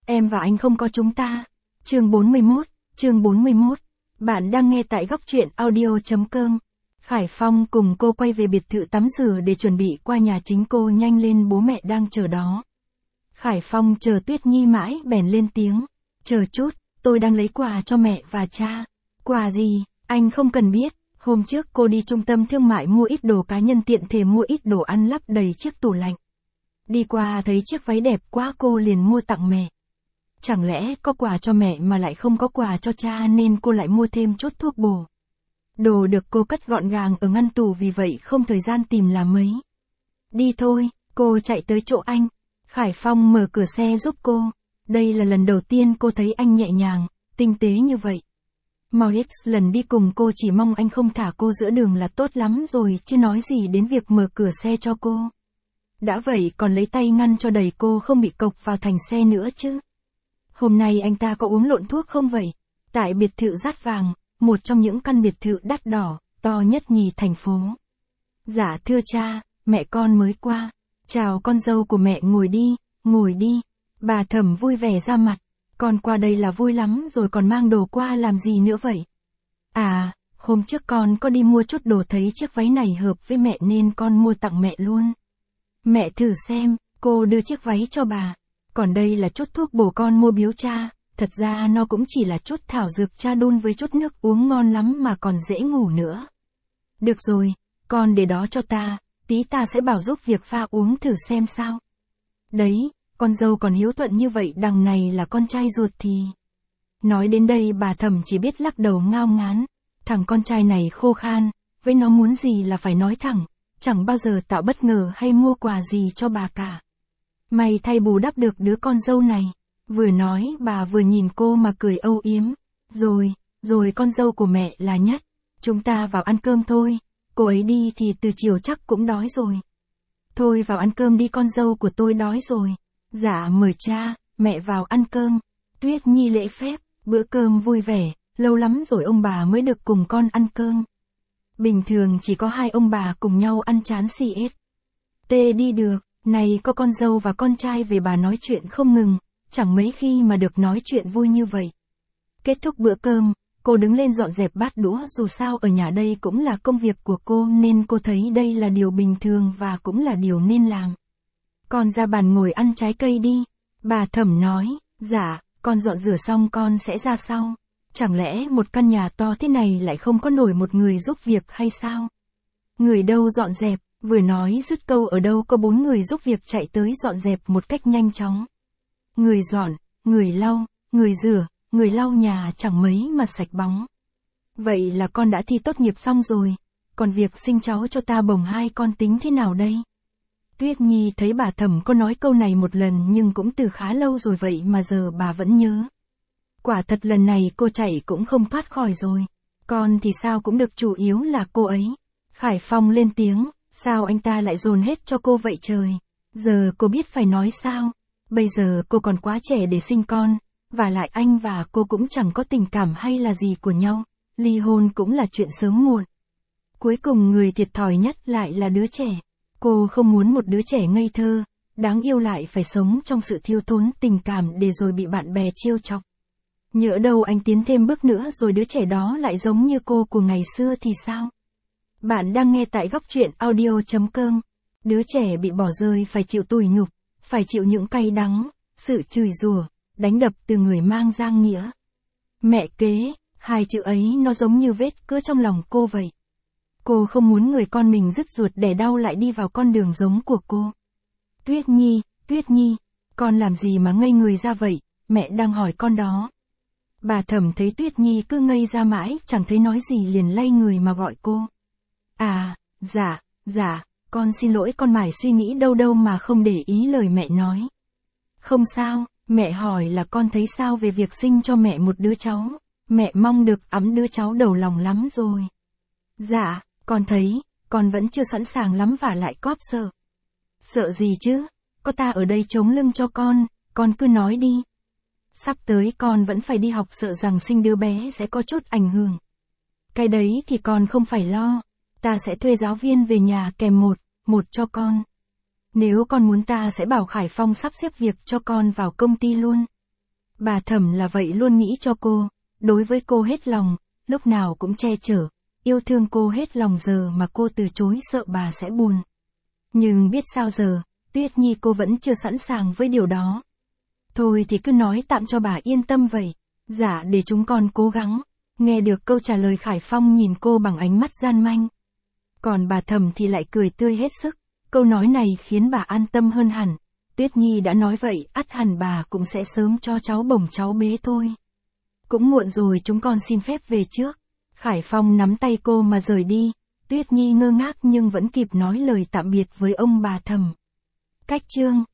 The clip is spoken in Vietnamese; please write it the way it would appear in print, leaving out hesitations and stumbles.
Em và anh không có chúng ta. Chương 41. Bạn đang nghe tại góc truyện audio.com. Khải Phong cùng cô quay về biệt thự tắm rửa để chuẩn bị qua nhà chính cô, nhanh lên bố mẹ đang chờ đó. Khải Phong chờ Tuyết Nhi mãi bèn lên tiếng. Chờ chút, tôi đang lấy quà cho mẹ và cha. Quà gì, anh không cần biết. Hôm trước cô đi trung tâm thương mại mua ít đồ cá nhân, tiện thể mua ít đồ ăn lắp đầy chiếc tủ lạnh. Đi qua thấy chiếc váy đẹp quá cô liền mua tặng mẹ. Chẳng lẽ có quà cho mẹ mà lại không có quà cho cha, nên cô lại mua thêm chút thuốc bổ. Đồ được cô cất gọn gàng ở ngăn tủ, vì vậy không thời gian tìm làm mấy. Đi thôi, cô chạy tới chỗ anh. Khải Phong mở cửa xe giúp cô. Đây là lần đầu tiên cô thấy anh nhẹ nhàng, tinh tế như vậy. Mỗi lần đi cùng cô chỉ mong anh không thả cô giữa đường là tốt lắm rồi, chứ nói gì đến việc mở cửa xe cho cô. Đã vậy còn lấy tay ngăn cho đẩy cô không bị cộc vào thành xe nữa chứ. Hôm nay anh ta có uống lộn thuốc không vậy? Tại biệt thự Dát Vàng, một trong những căn biệt thự đắt đỏ, to nhất nhì thành phố. Dạ thưa cha, mẹ con mới qua. Chào con dâu của mẹ, ngồi đi. Bà Thẩm vui vẻ ra mặt. Con qua đây là vui lắm rồi, còn mang đồ qua làm gì nữa vậy? À, hôm trước con có đi mua chút đồ, thấy chiếc váy này hợp với mẹ nên con mua tặng mẹ luôn. Mẹ thử xem, cô đưa chiếc váy cho bà. Còn đây là chút thuốc bổ con mua biếu cha, thật ra nó cũng chỉ là chút thảo dược cha đun với chút nước uống ngon lắm mà còn dễ ngủ nữa. Được rồi, con để đó cho ta, tí ta sẽ bảo giúp việc pha uống thử xem sao. Đấy, con dâu còn hiếu thuận như vậy, đằng này là con trai ruột thì... Nói đến đây bà Thẩm chỉ biết lắc đầu ngao ngán. Thằng con trai này khô khan, với nó muốn gì là phải nói thẳng, chẳng bao giờ tạo bất ngờ hay mua quà gì cho bà cả. May thay bù đắp được đứa con dâu này. Vừa nói bà vừa nhìn cô mà cười âu yếm. Rồi con dâu của mẹ là nhất. Chúng ta vào ăn cơm thôi. Cô ấy đi thì từ chiều chắc cũng đói rồi. Thôi vào ăn cơm đi, con dâu của tôi đói rồi. Dạ mời cha, mẹ vào ăn cơm. Tuyết Nhi lễ phép, bữa cơm vui vẻ, lâu lắm rồi ông bà mới được cùng con ăn cơm. Bình thường chỉ có hai ông bà cùng nhau ăn chán xì ết. Tê đi được, này có con dâu và con trai về bà nói chuyện không ngừng, chẳng mấy khi mà được nói chuyện vui như vậy. Kết thúc bữa cơm, cô đứng lên dọn dẹp bát đũa, dù sao ở nhà đây cũng là công việc của cô nên cô thấy đây là điều bình thường và cũng là điều nên làm. Con ra bàn ngồi ăn trái cây đi, bà Thẩm nói. Dạ, con dọn rửa xong con sẽ ra sau. Chẳng lẽ một căn nhà to thế này lại không có nổi một người giúp việc hay sao? Người đâu dọn dẹp, vừa nói dứt câu ở đâu có 4 người giúp việc chạy tới dọn dẹp một cách nhanh chóng. Người dọn, người lau, người rửa, người lau nhà chẳng mấy mà sạch bóng. Vậy là con đã thi tốt nghiệp xong rồi, còn việc sinh cháu cho ta bồng 2 con tính thế nào đây? Tuyết Nhi thấy bà Thẩm có nói câu này một lần nhưng cũng từ khá lâu rồi vậy mà giờ bà vẫn nhớ. Quả thật lần này cô chạy cũng không thoát khỏi rồi. Con thì sao cũng được, chủ yếu là cô ấy. Khải Phong lên tiếng, sao anh ta lại dồn hết cho cô vậy trời? Giờ cô biết phải nói sao? Bây giờ cô còn quá trẻ để sinh con, và lại anh và cô cũng chẳng có tình cảm hay là gì của nhau. Ly hôn cũng là chuyện sớm muộn. Cuối cùng người thiệt thòi nhất lại là đứa trẻ. Cô không muốn một đứa trẻ ngây thơ, đáng yêu lại phải sống trong sự thiếu thốn tình cảm để rồi bị bạn bè trêu chọc. Nhỡ đâu anh tiến thêm bước nữa rồi đứa trẻ đó lại giống như cô của ngày xưa thì sao? Bạn đang nghe tại góc truyện audio.com. Đứa trẻ bị bỏ rơi phải chịu tủi nhục, phải chịu những cay đắng, sự chửi rủa, đánh đập từ người mang giang nghĩa. Mẹ kế, 2 chữ ấy nó giống như vết cứa trong lòng cô vậy. Cô không muốn người con mình rứt ruột đẻ đau lại đi vào con đường giống của cô. Tuyết Nhi, con làm gì mà ngây người ra vậy, mẹ đang hỏi con đó. Bà Thẩm thấy Tuyết Nhi cứ ngây ra mãi, chẳng thấy nói gì liền lay người mà gọi cô. À, dạ, con xin lỗi, con mải suy nghĩ đâu mà không để ý lời mẹ nói. Không sao, mẹ hỏi là con thấy sao về việc sinh cho mẹ một đứa cháu, mẹ mong được ẵm đứa cháu đầu lòng lắm rồi. Dạ, con thấy, con vẫn chưa sẵn sàng lắm và lại cóp sợ. Sợ gì chứ, có ta ở đây chống lưng cho con cứ nói đi. Sắp tới con vẫn phải đi học, sợ rằng sinh đứa bé sẽ có chút ảnh hưởng. Cái đấy thì con không phải lo, ta sẽ thuê giáo viên về nhà kèm một cho con. Nếu con muốn ta sẽ bảo Khải Phong sắp xếp việc cho con vào công ty luôn. Bà Thẩm là vậy luôn nghĩ cho cô, đối với cô hết lòng, lúc nào cũng che chở, yêu thương cô hết lòng giờ mà cô từ chối sợ bà sẽ buồn. Nhưng biết sao giờ, Tuyết Nhi cô vẫn chưa sẵn sàng với điều đó. Thôi thì cứ nói tạm cho bà yên tâm vậy. Dạ để chúng con cố gắng. Nghe được câu trả lời Khải Phong nhìn cô bằng ánh mắt gian manh. Còn bà Thẩm thì lại cười tươi hết sức. Câu nói này khiến bà an tâm hơn hẳn. Tuyết Nhi đã nói vậy, ắt hẳn bà cũng sẽ sớm cho cháu bồng cháu bế thôi. Cũng muộn rồi, chúng con xin phép về trước. Khải Phong nắm tay cô mà rời đi. Tuyết Nhi ngơ ngác nhưng vẫn kịp nói lời tạm biệt với ông bà Thẩm. Cách chương